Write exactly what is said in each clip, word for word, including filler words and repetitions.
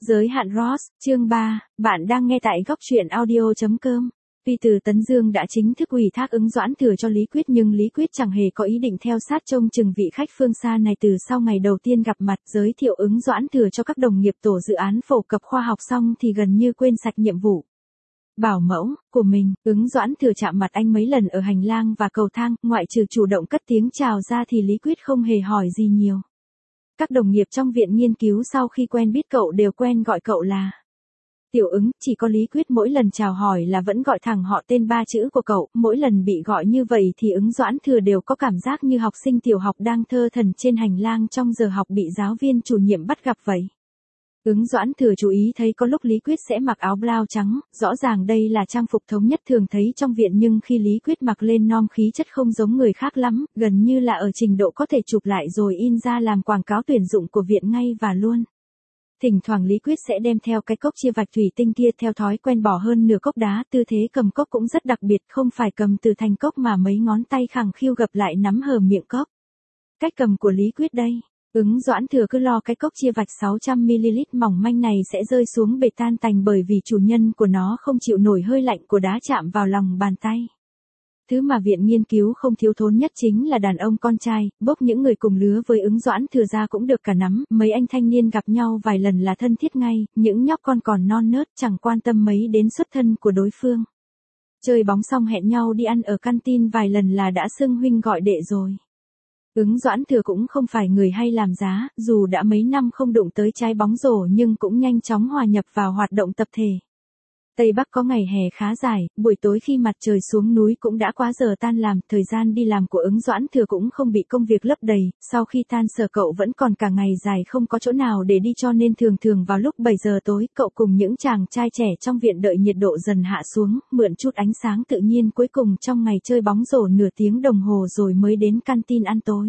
Giới hạn Ross, chương ba, bạn đang nghe tại góc truyện audio chấm com. Tuy từ Tấn Dương đã chính thức ủy thác ứng Doãn Thừa cho Lý Quyết nhưng Lý Quyết chẳng hề có ý định theo sát trông chừng vị khách phương xa này từ sau ngày đầu tiên gặp mặt. Giới thiệu ứng Doãn Thừa cho các đồng nghiệp tổ dự án phổ cập khoa học xong thì gần như quên sạch nhiệm vụ bảo mẫu của mình. Ứng Doãn Thừa chạm mặt anh mấy lần ở hành lang và cầu thang, ngoại trừ chủ động cất tiếng chào ra thì Lý Quyết không hề hỏi gì nhiều. Các đồng nghiệp trong viện nghiên cứu sau khi quen biết cậu đều quen gọi cậu là Tiểu Ứng, chỉ có Lý Quyết mỗi lần chào hỏi là vẫn gọi thẳng họ tên ba chữ của cậu. Mỗi lần bị gọi như vậy thì ứng Doãn Thừa đều có cảm giác như học sinh tiểu học đang thơ thẩn trên hành lang trong giờ học bị giáo viên chủ nhiệm bắt gặp vậy. Ứng Doãn Thừa chú ý thấy có lúc Lý Quyết sẽ mặc áo blau trắng, rõ ràng đây là trang phục thống nhất thường thấy trong viện nhưng khi Lý Quyết mặc lên nom khí chất không giống người khác lắm, gần như là ở trình độ có thể chụp lại rồi in ra làm quảng cáo tuyển dụng của viện ngay và luôn. Thỉnh thoảng Lý Quyết sẽ đem theo cái cốc chia vạch thủy tinh kia theo thói quen bỏ hơn nửa cốc đá, tư thế cầm cốc cũng rất đặc biệt, không phải cầm từ thành cốc mà mấy ngón tay khẳng khiu gập lại nắm hờ miệng cốc. Cách cầm của Lý Quyết đây. Ứng Doãn Thừa cứ lo cái cốc chia vạch sáu trăm mi-li-lít mỏng manh này sẽ rơi xuống bể tan tành bởi vì chủ nhân của nó không chịu nổi hơi lạnh của đá chạm vào lòng bàn tay. Thứ mà viện nghiên cứu không thiếu thốn nhất chính là đàn ông con trai, bốc những người cùng lứa với ứng Doãn Thừa ra cũng được cả nắm, mấy anh thanh niên gặp nhau vài lần là thân thiết ngay, những nhóc con còn non nớt chẳng quan tâm mấy đến xuất thân của đối phương. Chơi bóng xong hẹn nhau đi ăn ở canteen vài lần là đã xưng huynh gọi đệ rồi. Ứng Doãn Thừa cũng không phải người hay làm giá, dù đã mấy năm không đụng tới trái bóng rổ nhưng cũng nhanh chóng hòa nhập vào hoạt động tập thể. Tây Bắc có ngày hè khá dài, buổi tối khi mặt trời xuống núi cũng đã quá giờ tan làm, thời gian đi làm của ứng Doãn Thừa cũng không bị công việc lấp đầy, sau khi tan sở cậu vẫn còn cả ngày dài không có chỗ nào để đi cho nên thường thường vào lúc bảy giờ tối cậu cùng những chàng trai trẻ trong viện đợi nhiệt độ dần hạ xuống, mượn chút ánh sáng tự nhiên cuối cùng trong ngày chơi bóng rổ nửa tiếng đồng hồ rồi mới đến canteen ăn tối.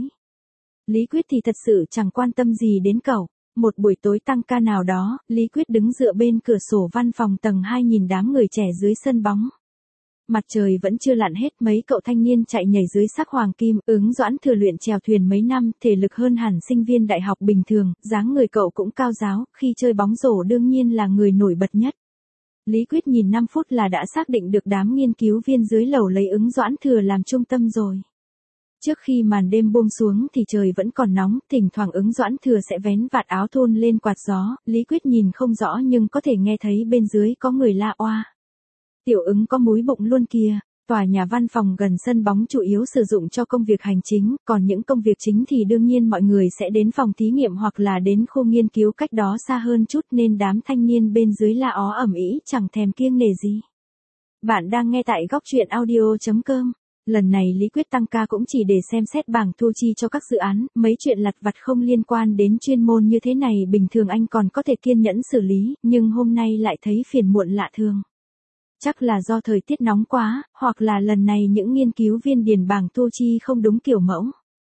Lý Quyết thì thật sự chẳng quan tâm gì đến cậu. Một buổi tối tăng ca nào đó, Lý Quyết đứng dựa bên cửa sổ văn phòng tầng hai nhìn đám người trẻ dưới sân bóng. Mặt trời vẫn chưa lặn hết, mấy cậu thanh niên chạy nhảy dưới sắc hoàng kim, ứng Doãn Thừa luyện chèo thuyền mấy năm, thể lực hơn hẳn sinh viên đại học bình thường, dáng người cậu cũng cao ráo, khi chơi bóng rổ đương nhiên là người nổi bật nhất. Lý Quyết nhìn năm phút là đã xác định được đám nghiên cứu viên dưới lầu lấy ứng Doãn Thừa làm trung tâm rồi. Trước khi màn đêm buông xuống thì trời vẫn còn nóng, thỉnh thoảng ứng Doãn Thừa sẽ vén vạt áo thôn lên quạt gió, Lý Quyết nhìn không rõ nhưng có thể nghe thấy bên dưới có người la oa. Tiểu Ứng có múi bụng luôn kìa. Tòa nhà văn phòng gần sân bóng chủ yếu sử dụng cho công việc hành chính, còn những công việc chính thì đương nhiên mọi người sẽ đến phòng thí nghiệm hoặc là đến khu nghiên cứu cách đó xa hơn chút nên đám thanh niên bên dưới la ó ầm ĩ chẳng thèm kiêng nể gì. Bạn đang nghe tại góc truyện audio chấm com. Lần này Lý Quyết tăng ca cũng chỉ để xem xét bảng thu chi cho các dự án, mấy chuyện lặt vặt không liên quan đến chuyên môn như thế này bình thường anh còn có thể kiên nhẫn xử lý, nhưng hôm nay lại thấy phiền muộn lạ thường. Chắc là do thời tiết nóng quá, hoặc là lần này những nghiên cứu viên điền bảng thu chi không đúng kiểu mẫu.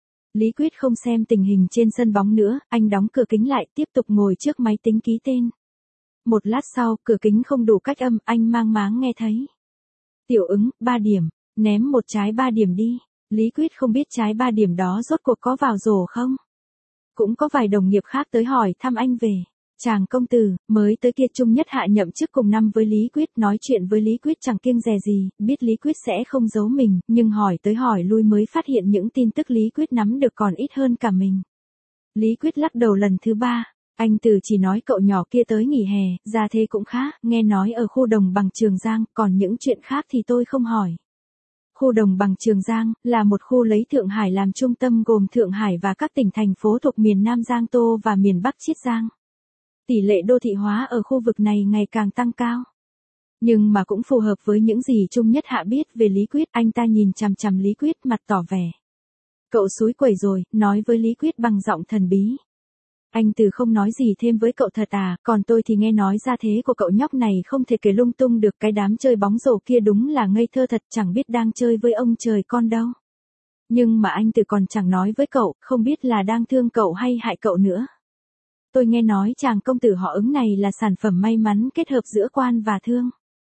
Lý Quyết không xem tình hình trên sân bóng nữa, anh đóng cửa kính lại tiếp tục ngồi trước máy tính ký tên. Một lát sau, cửa kính không đủ cách âm, anh mang máng nghe thấy. Tiểu Ứng, ba điểm. Ném một trái ba điểm đi. Lý Quyết không biết trái ba điểm đó rốt cuộc có vào rổ không. Cũng có vài đồng nghiệp khác tới hỏi thăm anh về. Chàng công tử, mới tới kia trung nhất hạ nhậm chức cùng năm với Lý Quyết, nói chuyện với Lý Quyết chẳng kiêng dè gì, biết Lý Quyết sẽ không giấu mình, nhưng hỏi tới hỏi lui mới phát hiện những tin tức Lý Quyết nắm được còn ít hơn cả mình. Lý Quyết lắc đầu lần thứ ba. Anh Từ chỉ nói cậu nhỏ kia tới nghỉ hè, ra thế cũng khá, nghe nói ở khu đồng bằng Trường Giang, còn những chuyện khác thì tôi không hỏi. Khu đồng bằng Trường Giang là một khu lấy Thượng Hải làm trung tâm gồm Thượng Hải và các tỉnh thành phố thuộc miền Nam Giang Tô và miền Bắc Chiết Giang. Tỷ lệ đô thị hóa ở khu vực này ngày càng tăng cao. Nhưng mà cũng phù hợp với những gì Trung Nhất Hạ biết về Lý Quyết, anh ta nhìn chằm chằm Lý Quyết mặt tỏ vẻ. Cậu xúi quẩy rồi, nói với Lý Quyết bằng giọng thần bí. Anh Từ không nói gì thêm với cậu thật à, còn tôi thì nghe nói ra thế của cậu nhóc này không thể kể lung tung được, cái đám chơi bóng rổ kia đúng là ngây thơ thật, chẳng biết đang chơi với ông trời con đâu. Nhưng mà anh Từ còn chẳng nói với cậu, không biết là đang thương cậu hay hại cậu nữa. Tôi nghe nói chàng công tử họ Ứng này là sản phẩm may mắn kết hợp giữa quan và thương.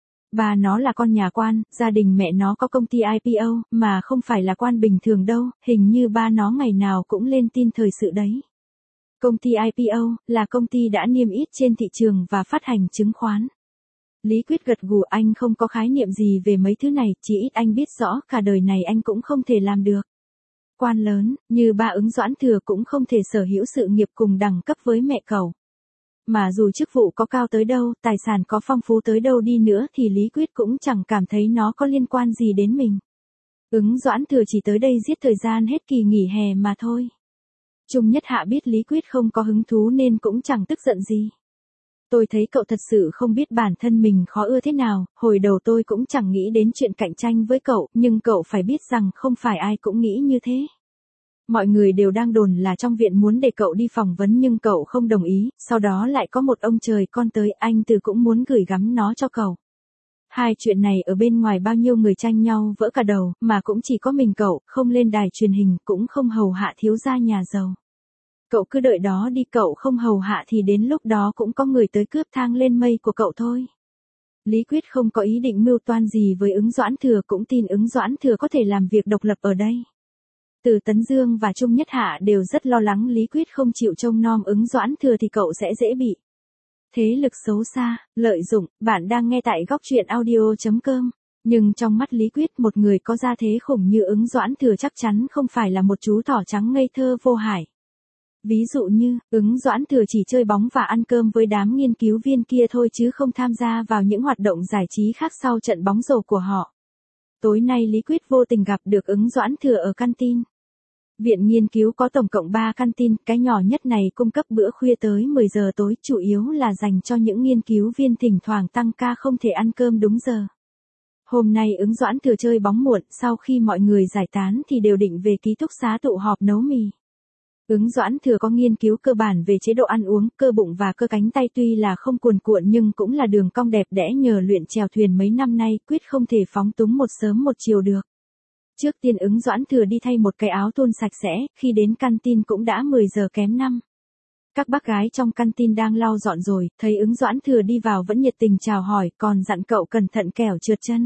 Bà nó là con nhà quan, gia đình mẹ nó có công ty i pê o, mà không phải là quan bình thường đâu, hình như ba nó ngày nào cũng lên tin thời sự đấy. Công ty i pê o là công ty đã niêm yết trên thị trường và phát hành chứng khoán. Lý Quyết gật gù, anh không có khái niệm gì về mấy thứ này, chỉ ít anh biết rõ cả đời này anh cũng không thể làm được. Quan lớn, như ba Ứng Doãn Thừa cũng không thể sở hữu sự nghiệp cùng đẳng cấp với mẹ cậu. Mà dù chức vụ có cao tới đâu, tài sản có phong phú tới đâu đi nữa thì Lý Quyết cũng chẳng cảm thấy nó có liên quan gì đến mình. Ứng Doãn Thừa chỉ tới đây giết thời gian hết kỳ nghỉ hè mà thôi. Trung Nhất Hạ biết Lý Quyết không có hứng thú nên cũng chẳng tức giận gì. Tôi thấy cậu thật sự không biết bản thân mình khó ưa thế nào, hồi đầu tôi cũng chẳng nghĩ đến chuyện cạnh tranh với cậu, nhưng cậu phải biết rằng không phải ai cũng nghĩ như thế. Mọi người đều đang đồn là trong viện muốn để cậu đi phỏng vấn nhưng cậu không đồng ý, sau đó lại có một ông trời con tới, anh Từ cũng muốn gửi gắm nó cho cậu. Hai chuyện này ở bên ngoài bao nhiêu người tranh nhau vỡ cả đầu, mà cũng chỉ có mình cậu, không lên đài truyền hình, cũng không hầu hạ thiếu gia nhà giàu. Cậu cứ đợi đó đi, cậu không hầu hạ thì đến lúc đó cũng có người tới cướp thang lên mây của cậu thôi. Lý Quyết không có ý định mưu toan gì với Ứng Doãn Thừa, cũng tin Ứng Doãn Thừa có thể làm việc độc lập ở đây. Từ Tấn Dương và Trung Nhất Hạ đều rất lo lắng Lý Quyết không chịu trông nom Ứng Doãn Thừa thì cậu sẽ dễ bị thế lực xấu xa, lợi dụng. Bạn đang nghe tại góc truyện audio chấm com. Nhưng trong mắt Lý Quyết, một người có gia thế khủng như Ứng Doãn Thừa chắc chắn không phải là một chú thỏ trắng ngây thơ vô hại. Ví dụ như, Ứng Doãn Thừa chỉ chơi bóng và ăn cơm với đám nghiên cứu viên kia thôi chứ không tham gia vào những hoạt động giải trí khác sau trận bóng rổ của họ. Tối nay Lý Quyết vô tình gặp được Ứng Doãn Thừa ở canteen. Viện nghiên cứu có tổng cộng ba canteen, cái nhỏ nhất này cung cấp bữa khuya tới mười giờ tối, chủ yếu là dành cho những nghiên cứu viên thỉnh thoảng tăng ca không thể ăn cơm đúng giờ. Hôm nay Ứng Doãn Thừa chơi bóng muộn, sau khi mọi người giải tán thì đều định về ký túc xá tụ họp nấu mì. Ứng Doãn Thừa có nghiên cứu cơ bản về chế độ ăn uống, cơ bụng và cơ cánh tay tuy là không cuồn cuộn nhưng cũng là đường cong đẹp đẽ nhờ luyện chèo thuyền mấy năm nay, quyết không thể phóng túng một sớm một chiều được. Trước tiên Ứng Doãn Thừa đi thay một cái áo thun sạch sẽ, khi đến canteen cũng đã mười giờ kém năm. Các bác gái trong canteen đang lau dọn rồi, thấy Ứng Doãn Thừa đi vào vẫn nhiệt tình chào hỏi, còn dặn cậu cẩn thận kẻo trượt chân.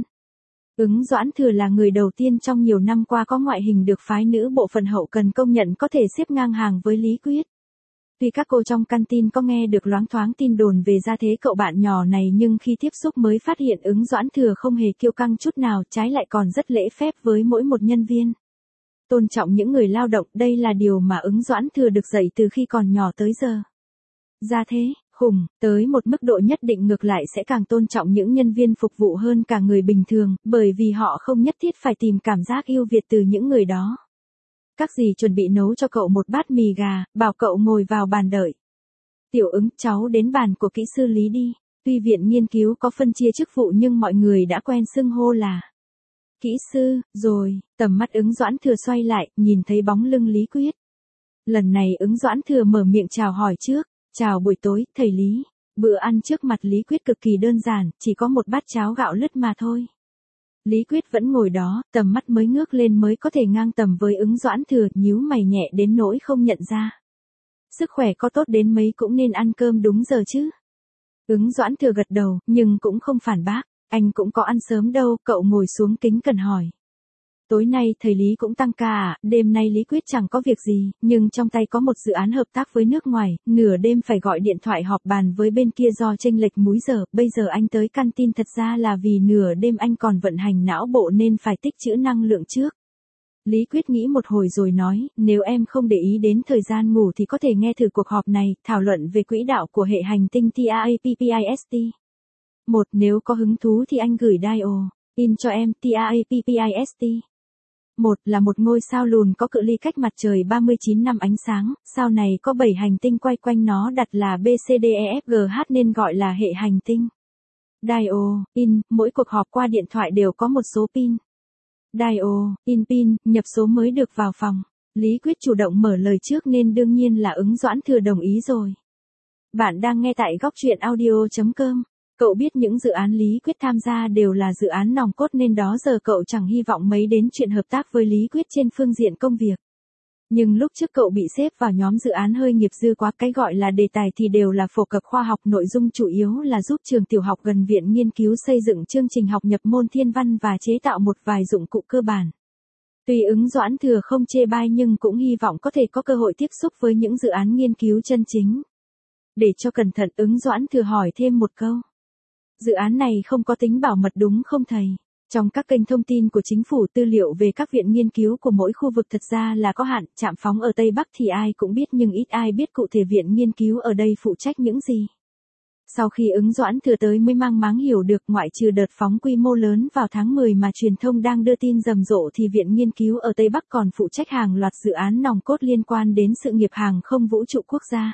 Ứng Doãn Thừa là người đầu tiên trong nhiều năm qua có ngoại hình được phái nữ bộ phận hậu cần công nhận có thể xếp ngang hàng với Lý Quyết. Tuy các cô trong canteen có nghe được loáng thoáng tin đồn về gia thế cậu bạn nhỏ này nhưng khi tiếp xúc mới phát hiện Ứng Doãn Thừa không hề kiêu căng chút nào, trái lại còn rất lễ phép với mỗi một nhân viên. Tôn trọng những người lao động, đây là điều mà Ứng Doãn Thừa được dạy từ khi còn nhỏ tới giờ. Gia thế khủng, tới một mức độ nhất định ngược lại sẽ càng tôn trọng những nhân viên phục vụ hơn cả người bình thường, bởi vì họ không nhất thiết phải tìm cảm giác ưu việt từ những người đó. Các dì chuẩn bị nấu cho cậu một bát mì gà, bảo cậu ngồi vào bàn đợi. Tiểu Ứng, cháu đến bàn của kỹ sư Lý đi. Tuy viện nghiên cứu có phân chia chức vụ nhưng mọi người đã quen xưng hô là kỹ sư, rồi, tầm mắt Ứng Doãn Thừa xoay lại, nhìn thấy bóng lưng Lý Quyết. Lần này Ứng Doãn Thừa mở miệng chào hỏi trước. Chào buổi tối, thầy Lý. Bữa ăn trước mặt Lý Quyết cực kỳ đơn giản, chỉ có một bát cháo gạo lứt mà thôi. Lý Quyết vẫn ngồi đó, tầm mắt mới ngước lên mới có thể ngang tầm với Ứng Doãn Thừa, nhíu mày nhẹ đến nỗi không nhận ra. Sức khỏe có tốt đến mấy cũng nên ăn cơm đúng giờ chứ. Ứng Doãn Thừa gật đầu, nhưng cũng không phản bác. Anh cũng có ăn sớm đâu, cậu ngồi xuống kính cẩn hỏi. Tối nay thầy Lý cũng tăng ca à, đêm nay Lý Quyết chẳng có việc gì, nhưng trong tay có một dự án hợp tác với nước ngoài, nửa đêm phải gọi điện thoại họp bàn với bên kia do chênh lệch múi giờ, bây giờ anh tới canteen thật ra là vì nửa đêm anh còn vận hành não bộ nên phải tích trữ năng lượng trước. Lý Quyết nghĩ một hồi rồi nói, nếu em không để ý đến thời gian ngủ thì có thể nghe thử cuộc họp này, thảo luận về quỹ đạo của hệ hành tinh TAAPPIST. Một, nếu có hứng thú thì anh gửi dial in cho em, TAAPPIST. Một là một ngôi sao lùn có cự ly cách mặt trời ba mươi chín năm ánh sáng, sao này có bảy hành tinh quay quanh nó đặt là B C D E F G H nên gọi là hệ hành tinh. Dial in, mỗi cuộc họp qua điện thoại đều có một số pin. Dial in pin, nhập số mới được vào phòng. Lý Quyết chủ động mở lời trước nên đương nhiên là Ứng Doãn Thừa đồng ý rồi. Bạn đang nghe tại góc truyện audio chấm com. Cậu biết những dự án Lý Quyết tham gia đều là dự án nòng cốt nên đó giờ cậu chẳng hy vọng mấy đến chuyện hợp tác với Lý Quyết trên phương diện công việc. Nhưng lúc trước cậu bị xếp vào nhóm dự án hơi nghiệp dư quá, cái gọi là đề tài thì đều là phổ cập khoa học, nội dung chủ yếu là giúp trường tiểu học gần viện nghiên cứu xây dựng chương trình học nhập môn thiên văn và chế tạo một vài dụng cụ cơ bản. Tuy Ứng Doãn Thừa không chê bai nhưng cũng hy vọng có thể có cơ hội tiếp xúc với những dự án nghiên cứu chân chính. Để cho cẩn thận, Ứng Doãn Thừa hỏi thêm một câu. Dự án này không có tính bảo mật đúng không thầy? Trong các kênh thông tin của chính phủ, tư liệu về các viện nghiên cứu của mỗi khu vực thật ra là có hạn, trạm phóng ở Tây Bắc thì ai cũng biết nhưng ít ai biết cụ thể viện nghiên cứu ở đây phụ trách những gì. Sau khi Ứng Doãn Thừa tới mới mang máng hiểu được, ngoại trừ đợt phóng quy mô lớn vào tháng mười mà truyền thông đang đưa tin rầm rộ thì viện nghiên cứu ở Tây Bắc còn phụ trách hàng loạt dự án nòng cốt liên quan đến sự nghiệp hàng không vũ trụ quốc gia.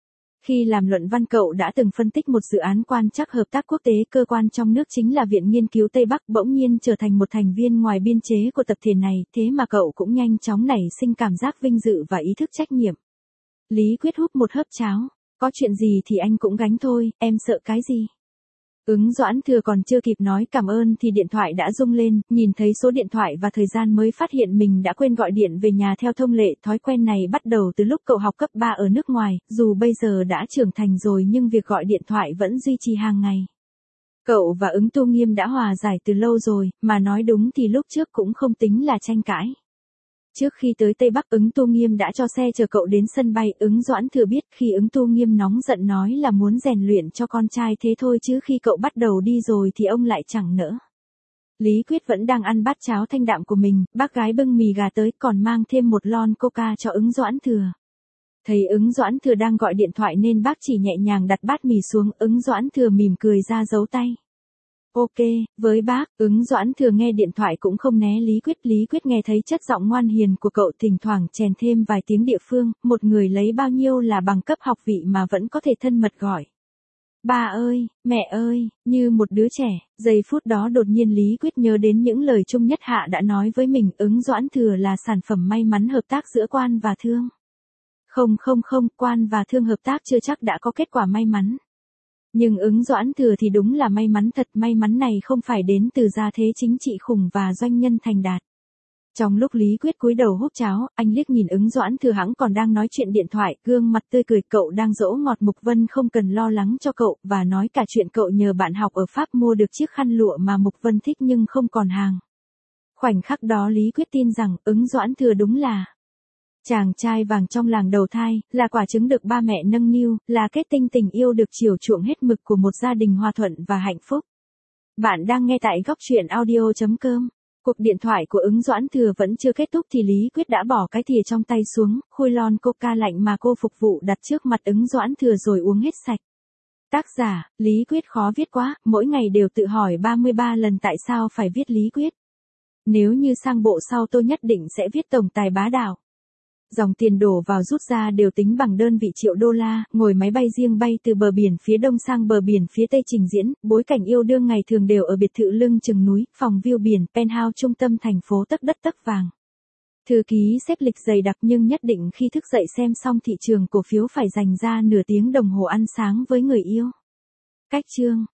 Khi làm luận văn, cậu đã từng phân tích một dự án quan trắc hợp tác quốc tế, cơ quan trong nước chính là Viện Nghiên cứu Tây Bắc bỗng nhiên trở thành một thành viên ngoài biên chế của tập thể này, thế mà cậu cũng nhanh chóng nảy sinh cảm giác vinh dự và ý thức trách nhiệm. Lý Quyết húp một hớp cháo, có chuyện gì thì anh cũng gánh thôi, em sợ cái gì? Ứng Doãn Thừa còn chưa kịp nói cảm ơn thì điện thoại đã rung lên, nhìn thấy số điện thoại và thời gian mới phát hiện mình đã quên gọi điện về nhà theo thông lệ. Thói quen này bắt đầu từ lúc cậu học cấp ba ở nước ngoài, dù bây giờ đã trưởng thành rồi nhưng việc gọi điện thoại vẫn duy trì hàng ngày. Cậu và Ứng Tu Nghiêm đã hòa giải từ lâu rồi, mà nói đúng thì lúc trước cũng không tính là tranh cãi. Trước khi tới Tây Bắc, Ứng Tu Nghiêm đã cho xe chở cậu đến sân bay. Ứng Doãn Thừa biết khi Ứng Tu Nghiêm nóng giận nói là muốn rèn luyện cho con trai thế thôi, chứ khi cậu bắt đầu đi rồi thì ông lại chẳng nỡ. Lý Quyết vẫn đang ăn bát cháo thanh đạm của mình, bác gái bưng mì gà tới còn mang thêm một lon coca cho Ứng Doãn Thừa. Thấy Ứng Doãn Thừa đang gọi điện thoại nên bác chỉ nhẹ nhàng đặt bát mì xuống. Ứng Doãn Thừa mỉm cười ra dấu tay. Ok, với bác. Ứng Doãn Thừa nghe điện thoại cũng không né Lý Quyết. Lý Quyết nghe thấy chất giọng ngoan hiền của cậu, thỉnh thoảng chèn thêm vài tiếng địa phương, một người lấy bao nhiêu là bằng cấp học vị mà vẫn có thể thân mật gọi. Ba ơi, mẹ ơi, như một đứa trẻ. Giây phút đó đột nhiên Lý Quyết nhớ đến những lời Trung Nhất Hạ đã nói với mình, Ứng Doãn Thừa là sản phẩm may mắn hợp tác giữa quan và thương. Không không không, quan và thương hợp tác chưa chắc đã có kết quả may mắn. Nhưng Ứng Doãn Thừa thì đúng là may mắn thật, may mắn này không phải đến từ gia thế chính trị khủng và doanh nhân thành đạt. Trong lúc Lý Quyết cúi đầu húp cháo, anh liếc nhìn Ứng Doãn Thừa hẵng còn đang nói chuyện điện thoại, gương mặt tươi cười. Cậu đang dỗ ngọt Mục Vân không cần lo lắng cho cậu, và nói cả chuyện cậu nhờ bạn học ở Pháp mua được chiếc khăn lụa mà Mục Vân thích nhưng không còn hàng. Khoảnh khắc đó Lý Quyết tin rằng Ứng Doãn Thừa đúng là chàng trai vàng trong làng đầu thai, là quả trứng được ba mẹ nâng niu, là kết tinh tình yêu được chiều chuộng hết mực của một gia đình hòa thuận và hạnh phúc. Bạn đang nghe tại góc truyện audio chấm com. Cuộc điện thoại của Ứng Doãn Thừa vẫn chưa kết thúc thì Lý Quyết đã bỏ cái thìa trong tay xuống, khui lon coca lạnh mà cô phục vụ đặt trước mặt Ứng Doãn Thừa rồi uống hết sạch. Tác giả, Lý Quyết khó viết quá, mỗi ngày đều tự hỏi ba mươi ba lần tại sao phải viết Lý Quyết. Nếu như sang bộ sau tôi nhất định sẽ viết tổng tài bá đạo. Dòng tiền đổ vào rút ra đều tính bằng đơn vị triệu đô la, ngồi máy bay riêng bay từ bờ biển phía đông sang bờ biển phía tây trình diễn, bối cảnh yêu đương ngày thường đều ở biệt thự lưng chừng núi, phòng view biển, penthouse trung tâm thành phố tấc đất tấc vàng. Thư ký xếp lịch dày đặc nhưng nhất định khi thức dậy xem xong thị trường cổ phiếu phải dành ra nửa tiếng đồng hồ ăn sáng với người yêu. Cách chương